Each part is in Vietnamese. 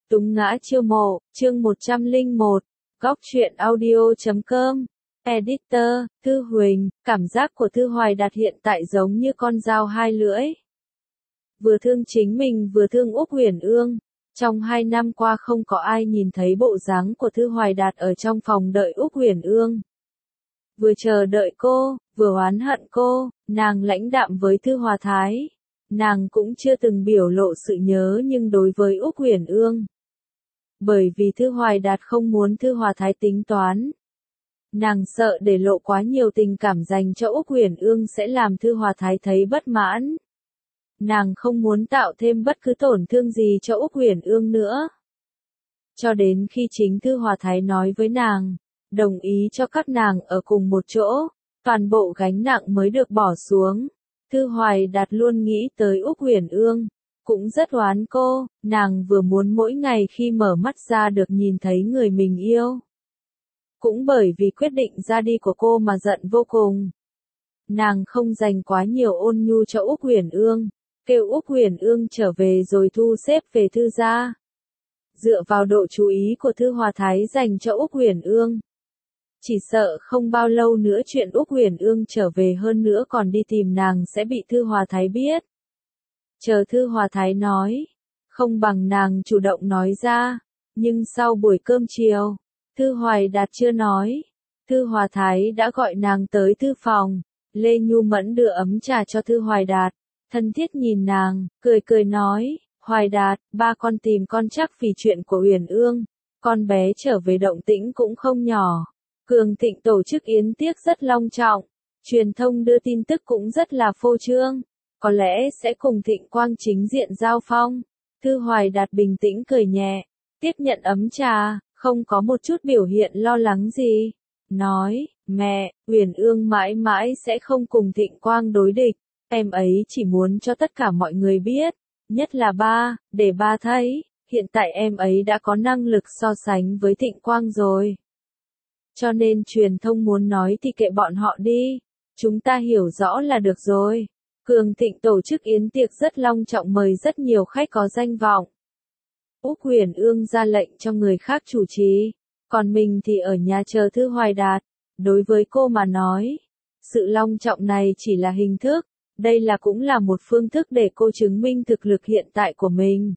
Túng ngã chiêu mộ, chương 101, góc truyện audio.com. Editor, Thư Huỳnh, cảm giác của Thư Hoài Đạt hiện tại giống như con dao hai lưỡi. Vừa thương chính mình vừa thương Úc Huyền Ương. Trong 2 năm qua không có ai nhìn thấy bộ dáng của Thư Hoài Đạt ở trong phòng đợi Úc Huyền Ương. Vừa chờ đợi cô, vừa oán hận cô, nàng lãnh đạm với Thư Hòa Thái. Nàng cũng chưa từng biểu lộ sự nhớ nhưng đối với Úc Huyền Ương. Bởi vì Thư Hoài Đạt không muốn Thư Hòa Thái tính toán. Nàng sợ để lộ quá nhiều tình cảm dành cho Úc Huyền Ương sẽ làm Thư Hòa Thái thấy bất mãn. Nàng không muốn tạo thêm bất cứ tổn thương gì cho Úc Huyền Ương nữa. Cho đến khi chính Thư Hòa Thái nói với nàng, đồng ý cho các nàng ở cùng một chỗ, toàn bộ gánh nặng mới được bỏ xuống. Thư Hoài Đạt luôn nghĩ tới Úc Huyền Ương, cũng rất oán cô, nàng vừa muốn mỗi ngày khi mở mắt ra được nhìn thấy người mình yêu. Cũng bởi vì quyết định ra đi của cô mà giận vô cùng. Nàng không dành quá nhiều ôn nhu cho Úc Huyền Ương, kêu Úc Huyền Ương trở về rồi thu xếp về Thư gia. Dựa vào độ chú ý của Thư Hòa Thái dành cho Úc Huyền Ương, chỉ sợ không bao lâu nữa chuyện Úc Huyền Ương trở về hơn nữa còn đi tìm nàng sẽ bị Thư Hòa Thái biết. Chờ Thư Hòa Thái nói, không bằng nàng chủ động nói ra, nhưng sau buổi cơm chiều, Thư Hoài Đạt chưa nói, Thư Hòa Thái đã gọi nàng tới thư phòng, Lê Nhu Mẫn đưa ấm trà cho Thư Hoài Đạt, thân thiết nhìn nàng, cười cười nói, Hoài Đạt, ba con tìm con chắc vì chuyện của Huyền Ương, con bé trở về động tĩnh cũng không nhỏ. Cường Thịnh tổ chức yến tiệc rất long trọng, truyền thông đưa tin tức cũng rất là phô trương, có lẽ sẽ cùng Thịnh Quang chính diện giao phong. Thư Hoài Đạt bình tĩnh cười nhẹ, tiếp nhận ấm trà, không có một chút biểu hiện lo lắng gì. Nói, mẹ, Huyền Ương mãi mãi sẽ không cùng Thịnh Quang đối địch, em ấy chỉ muốn cho tất cả mọi người biết, nhất là ba, để ba thấy, hiện tại em ấy đã có năng lực so sánh với Thịnh Quang rồi. Cho nên truyền thông muốn nói thì kệ bọn họ đi, chúng ta hiểu rõ là được rồi. Cường Thịnh tổ chức yến tiệc rất long trọng mời rất nhiều khách có danh vọng. Úc Huyền Ương ra lệnh cho người khác chủ trì, còn mình thì ở nhà chờ Thư Hoài Đạt. Đối với cô mà nói, sự long trọng này chỉ là hình thức, đây cũng là một phương thức để cô chứng minh thực lực hiện tại của mình.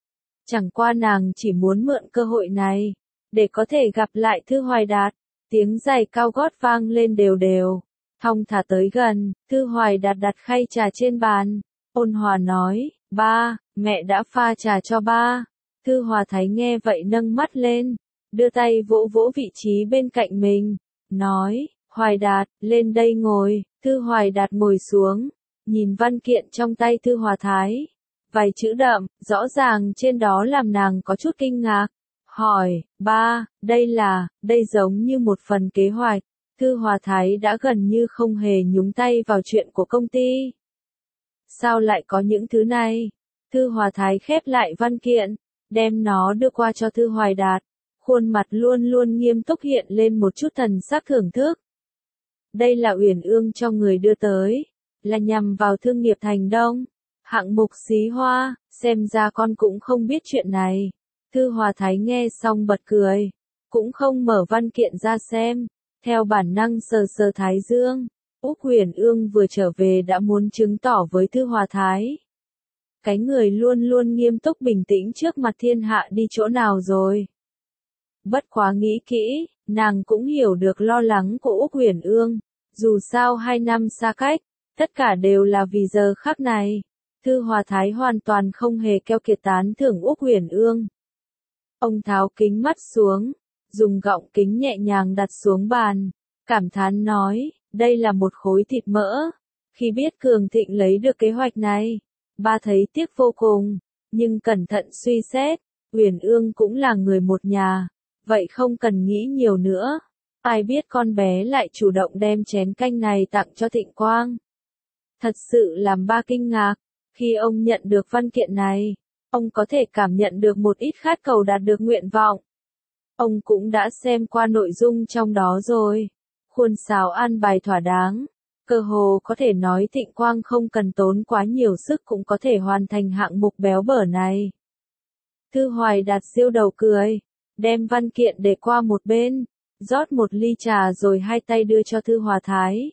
Chẳng qua nàng chỉ muốn mượn cơ hội này, để có thể gặp lại Thư Hoài Đạt. Tiếng giày cao gót vang lên đều đều, thong thả tới gần, Thư Hoài Đạt đặt khay trà trên bàn, ôn hòa nói, ba, mẹ đã pha trà cho ba. Thư Hòa Thái nghe vậy nâng mắt lên, đưa tay vỗ vỗ vị trí bên cạnh mình, nói, Hoài Đạt, lên đây ngồi. Thư Hoài Đạt ngồi xuống, nhìn văn kiện trong tay Thư Hòa Thái, vài chữ đậm, rõ ràng trên đó làm nàng có chút kinh ngạc. Hỏi, ba, đây giống như một phần kế hoạch. Thư Hòa Thái đã gần như không hề nhúng tay vào chuyện của công ty. Sao lại có những thứ này? Thư Hòa Thái khép lại văn kiện, đem nó đưa qua cho Thư Hoài Đạt. Khuôn mặt luôn luôn nghiêm túc hiện lên một chút thần sắc thưởng thức. Đây là Uyển Ương cho người đưa tới, là nhằm vào thương nghiệp Thành Đông. Hạng mục xí hoa, xem ra con cũng không biết chuyện này. Thư Hòa Thái nghe xong bật cười, cũng không mở văn kiện ra xem, theo bản năng sờ sờ thái dương. Úc Huyền Ương vừa trở về đã muốn chứng tỏ với Thư Hòa Thái. Cái người luôn luôn nghiêm túc bình tĩnh trước mặt thiên hạ đi chỗ nào rồi. Bất quá nghĩ kỹ, nàng cũng hiểu được lo lắng của Úc Huyền Ương, dù sao 2 năm xa cách, tất cả đều là vì giờ khắc này. Thư Hòa Thái hoàn toàn không hề keo kiệt tán thưởng Úc Huyền Ương. Ông tháo kính mắt xuống, dùng gọng kính nhẹ nhàng đặt xuống bàn, cảm thán nói, đây là một khối thịt mỡ. Khi biết Cường Thịnh lấy được kế hoạch này, ba thấy tiếc vô cùng, nhưng cẩn thận suy xét, Huyền Ương cũng là người một nhà, vậy không cần nghĩ nhiều nữa. Ai biết con bé lại chủ động đem chén canh này tặng cho Thịnh Quang. Thật sự làm ba kinh ngạc, khi ông nhận được văn kiện này. Ông có thể cảm nhận được một ít khát cầu đạt được nguyện vọng. Ông cũng đã xem qua nội dung trong đó rồi. Khuôn sáo an bài thỏa đáng. Cơ hồ có thể nói Thịnh Quang không cần tốn quá nhiều sức cũng có thể hoàn thành hạng mục béo bở này. Thư Hoài Đạt giễu đầu cười, đem văn kiện để qua một bên, rót một ly trà rồi hai tay đưa cho Thư Hòa Thái.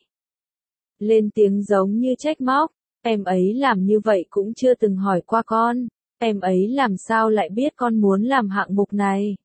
Lên tiếng giống như trách móc, em ấy làm như vậy cũng chưa từng hỏi qua con, em ấy làm sao lại biết con muốn làm hạng mục này.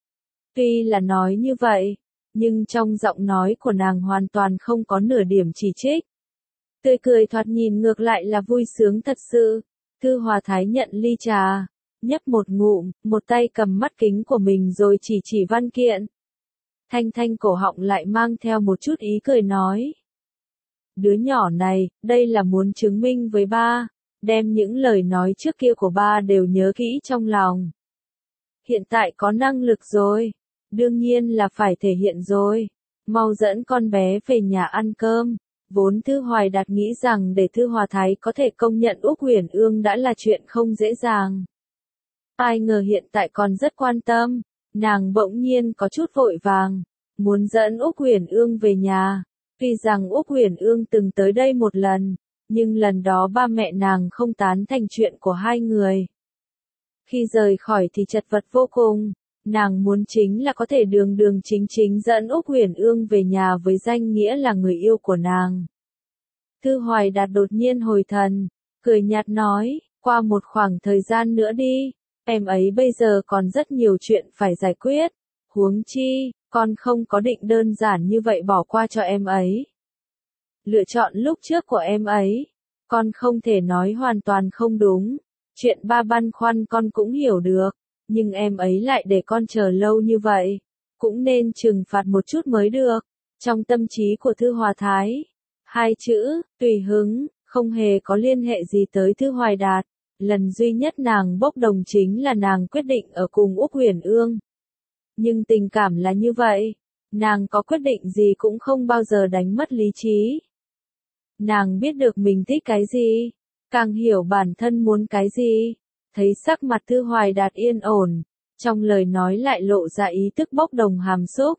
Tuy là nói như vậy, nhưng trong giọng nói của nàng hoàn toàn không có nửa điểm chỉ trích. Tươi cười thoạt nhìn ngược lại là vui sướng thật sự. Thư Hòa Thái nhận ly trà, nhấp một ngụm, một tay cầm mắt kính của mình rồi chỉ văn kiện. Thanh thanh cổ họng lại mang theo một chút ý cười nói. Đứa nhỏ này, đây là muốn chứng minh với ba, đem những lời nói trước kia của ba đều nhớ kỹ trong lòng. Hiện tại có năng lực rồi, đương nhiên là phải thể hiện rồi. Mau dẫn con bé về nhà ăn cơm. Vốn Thư Hoài Đạt nghĩ rằng để Thư Hòa Thái có thể công nhận Úc Huyền Ương đã là chuyện không dễ dàng. Ai ngờ hiện tại còn rất quan tâm, nàng bỗng nhiên có chút vội vàng, muốn dẫn Úc Huyền Ương về nhà. Tuy rằng Úc Huyền Ương từng tới đây một lần, nhưng lần đó ba mẹ nàng không tán thành chuyện của hai người. Khi rời khỏi thì chật vật vô cùng, nàng muốn chính là có thể đường đường chính chính dẫn Úc Huyền Ương về nhà với danh nghĩa là người yêu của nàng. Thư Hoài Đạt đột nhiên hồi thần, cười nhạt nói, qua một khoảng thời gian nữa đi, em ấy bây giờ còn rất nhiều chuyện phải giải quyết, huống chi, con không có định đơn giản như vậy bỏ qua cho em ấy. Lựa chọn lúc trước của em ấy, con không thể nói hoàn toàn không đúng, chuyện ba băn khoăn con cũng hiểu được, nhưng em ấy lại để con chờ lâu như vậy, cũng nên trừng phạt một chút mới được. Trong tâm trí của Thư Hòa Thái, hai chữ, tùy hứng, không hề có liên hệ gì tới Thư Hoài Đạt. Lần duy nhất nàng bốc đồng chính là nàng quyết định ở cùng Úc Huyền Ương. Nhưng tình cảm là như vậy, nàng có quyết định gì cũng không bao giờ đánh mất lý trí. Nàng biết được mình thích cái gì, càng hiểu bản thân muốn cái gì. Thấy sắc mặt Thư Hoài Đạt yên ổn, trong lời nói lại lộ ra ý tức bốc đồng hàm xúc.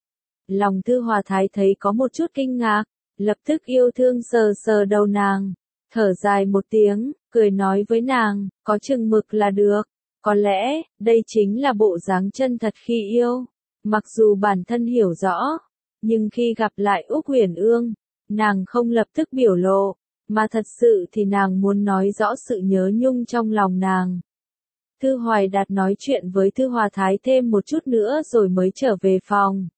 Lòng Thư Hòa Thái thấy có một chút kinh ngạc, lập tức yêu thương sờ sờ đầu nàng, thở dài một tiếng, cười nói với nàng, có chừng mực là được, có lẽ, đây chính là bộ dáng chân thật khi yêu. Mặc dù bản thân hiểu rõ, nhưng khi gặp lại Úc Huyền Ương, nàng không lập tức biểu lộ, mà thật sự thì nàng muốn nói rõ sự nhớ nhung trong lòng nàng. Thư Hoài Đạt nói chuyện với Thư Hòa Thái thêm một chút nữa rồi mới trở về phòng.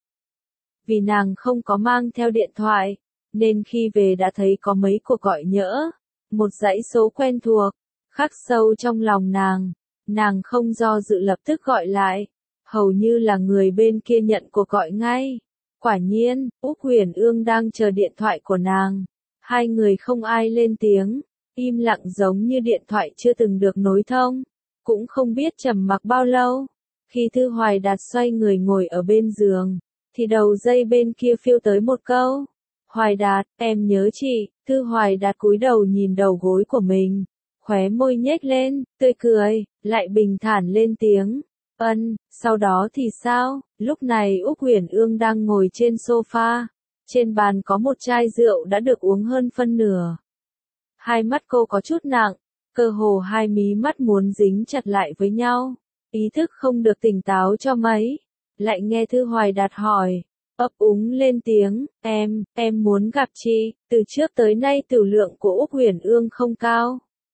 Vì nàng không có mang theo điện thoại, nên khi về đã thấy có mấy cuộc gọi nhỡ, một dãy số quen thuộc, khắc sâu trong lòng nàng không do dự lập tức gọi lại, hầu như là người bên kia nhận cuộc gọi ngay. Quả nhiên, Úc Huyền Ương đang chờ điện thoại của nàng, hai người không ai lên tiếng, im lặng giống như điện thoại chưa từng được nối thông, cũng không biết trầm mặc bao lâu. Khi Thư Hoài Đạt xoay người ngồi ở bên giường, thì đầu dây bên kia phiêu tới một câu. Hoài Đạt, em nhớ chị. Thư Hoài Đạt cúi đầu nhìn đầu gối của mình, khóe môi nhếch lên, tươi cười, lại bình thản lên tiếng. Sau đó thì sao? Lúc này Úc Huyền Ương đang ngồi trên sofa, trên bàn có một chai rượu đã được uống hơn phân nửa. Hai mắt cô có chút nặng, cơ hồ hai mí mắt muốn dính chặt lại với nhau, ý thức không được tỉnh táo cho mấy. Lại nghe Thư Hoài Đạt hỏi, ấp úng lên tiếng, em muốn gặp chị, từ trước tới nay tửu lượng của Úc Huyền Ương không cao.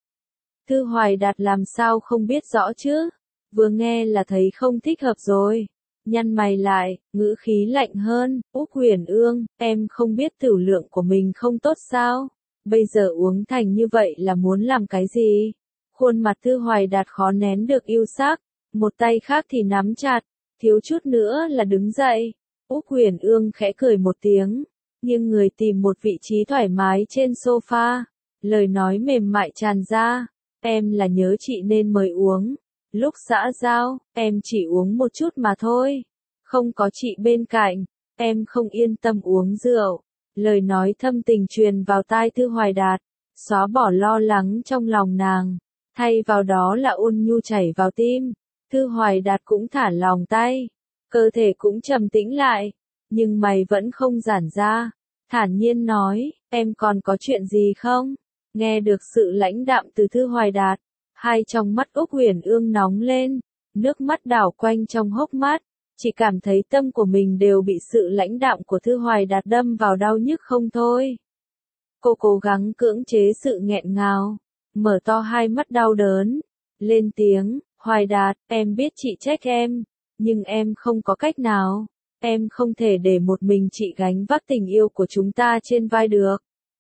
Thư Hoài Đạt làm sao không biết rõ chứ, vừa nghe là thấy không thích hợp rồi, nhăn mày lại, ngữ khí lạnh hơn, Úc Huyền Ương, em không biết tửu lượng của mình không tốt sao, bây giờ uống thành như vậy là muốn làm cái gì? Khuôn mặt Thư Hoài Đạt khó nén được yêu sắc, một tay khác thì nắm chặt, thiếu chút nữa là đứng dậy. Úc Huyền Ương khẽ cười một tiếng, nhưng người tìm một vị trí thoải mái trên sofa, lời nói mềm mại tràn ra, em là nhớ chị nên mời uống, lúc xã giao, em chỉ uống một chút mà thôi, không có chị bên cạnh, em không yên tâm uống rượu. Lời nói thâm tình truyền vào tai Thư Hoài Đạt, xóa bỏ lo lắng trong lòng nàng, thay vào đó là ôn nhu chảy vào tim. Thư Hoài Đạt cũng thả lòng tay, cơ thể cũng trầm tĩnh lại, nhưng mày vẫn không giãn ra, thản nhiên nói, em còn có chuyện gì không? Nghe được sự lãnh đạm từ Thư Hoài Đạt, hai trong mắt Úc Huyền Ương nóng lên, Nước mắt đảo quanh trong hốc mắt, chị cảm thấy tâm của mình đều bị sự lãnh đạm của Thư Hoài Đạt đâm vào đau nhức không thôi. Cô cố gắng cưỡng chế sự nghẹn ngào, mở to hai mắt đau đớn, lên tiếng, Hoài Đạt, em biết chị trách em, nhưng em không có cách nào, em không thể để một mình chị gánh vác tình yêu của chúng ta trên vai được.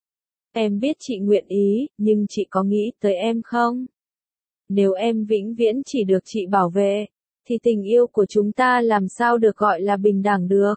Em biết chị nguyện ý, nhưng chị có nghĩ tới em không? Nếu em vĩnh viễn chỉ được chị bảo vệ, thì tình yêu của chúng ta làm sao được gọi là bình đẳng được?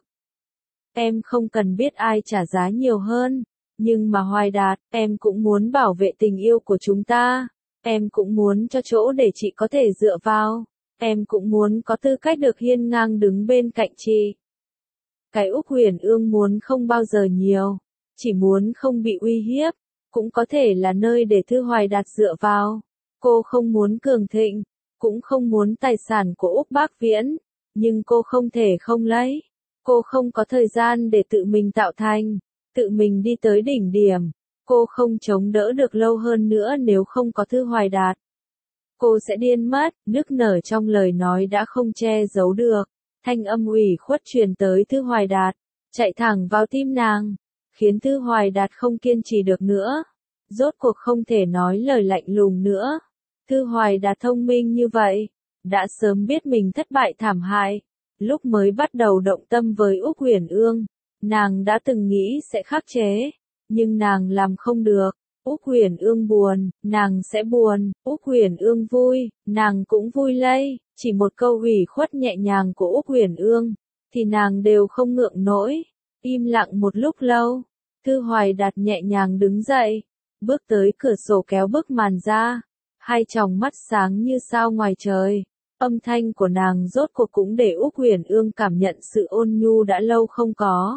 Em không cần biết ai trả giá nhiều hơn, nhưng mà Hoài Đạt, em cũng muốn bảo vệ tình yêu của chúng ta. Em cũng muốn cho chỗ để chị có thể dựa vào. Em cũng muốn có tư cách được hiên ngang đứng bên cạnh chị. Cái Úc Huyền Ương muốn không bao giờ nhiều, chỉ muốn không bị uy hiếp, cũng có thể là nơi để Thư Hoài Đạt dựa vào. Cô không muốn cường thịnh, cũng không muốn tài sản của Úc Bác Viễn, nhưng cô không thể không lấy. Cô không có thời gian để tự mình tạo thành, tự mình đi tới đỉnh điểm. Cô không chống đỡ được lâu hơn nữa nếu không có Thư Hoài Đạt. Cô sẽ điên mất, nức nở trong lời nói đã không che giấu được. Thanh âm ủy khuất truyền tới Thư Hoài Đạt, chạy thẳng vào tim nàng, khiến Thư Hoài Đạt không kiên trì được nữa. Rốt cuộc không thể nói lời lạnh lùng nữa. Thư Hoài Đạt thông minh như vậy, đã sớm biết mình thất bại thảm hại. Lúc mới bắt đầu động tâm với Úc Huyền Ương, nàng đã từng nghĩ sẽ khắc chế, nhưng nàng làm không được. Úc Huyền Ương buồn, nàng sẽ buồn, Úc Huyền Ương vui, nàng cũng vui lây. Chỉ một câu ủy khuất nhẹ nhàng của Úc Huyền Ương, thì nàng đều không ngượng nổi. Im lặng một lúc lâu, Thư Hoài Đạt nhẹ nhàng đứng dậy, bước tới cửa sổ kéo bức màn ra, hai tròng mắt sáng như sao ngoài trời. Âm thanh của nàng rốt cuộc cũng để Úc Huyền Ương cảm nhận sự ôn nhu đã lâu không có.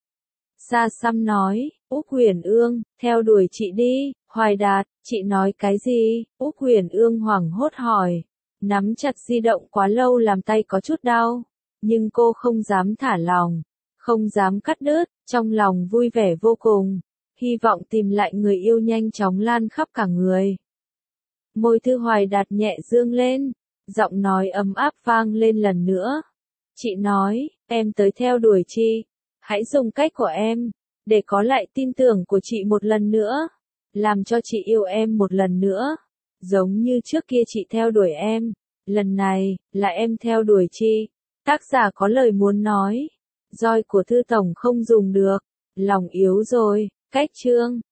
Sa Săm nói, Úc Huyền Ương, theo đuổi chị đi. Hoài Đạt, chị nói cái gì? Úc Huyền Ương hoảng hốt hỏi. Nắm chặt di động quá lâu làm tay có chút đau, nhưng cô không dám thả lòng, không dám cắt đứt, trong lòng vui vẻ vô cùng, hy vọng tìm lại người yêu nhanh chóng lan khắp cả người. Môi Thư Hoài Đạt nhẹ dương lên, giọng nói ấm áp vang lên lần nữa. Chị nói, em tới theo đuổi chị, hãy dùng cách của em, để có lại tin tưởng của chị một lần nữa, làm cho chị yêu em một lần nữa. Giống như trước kia chị theo đuổi em, lần này, là em theo đuổi chị. Tác giả có lời muốn nói. Roi của Thư Tổng không dùng được, lòng yếu rồi, cách chương.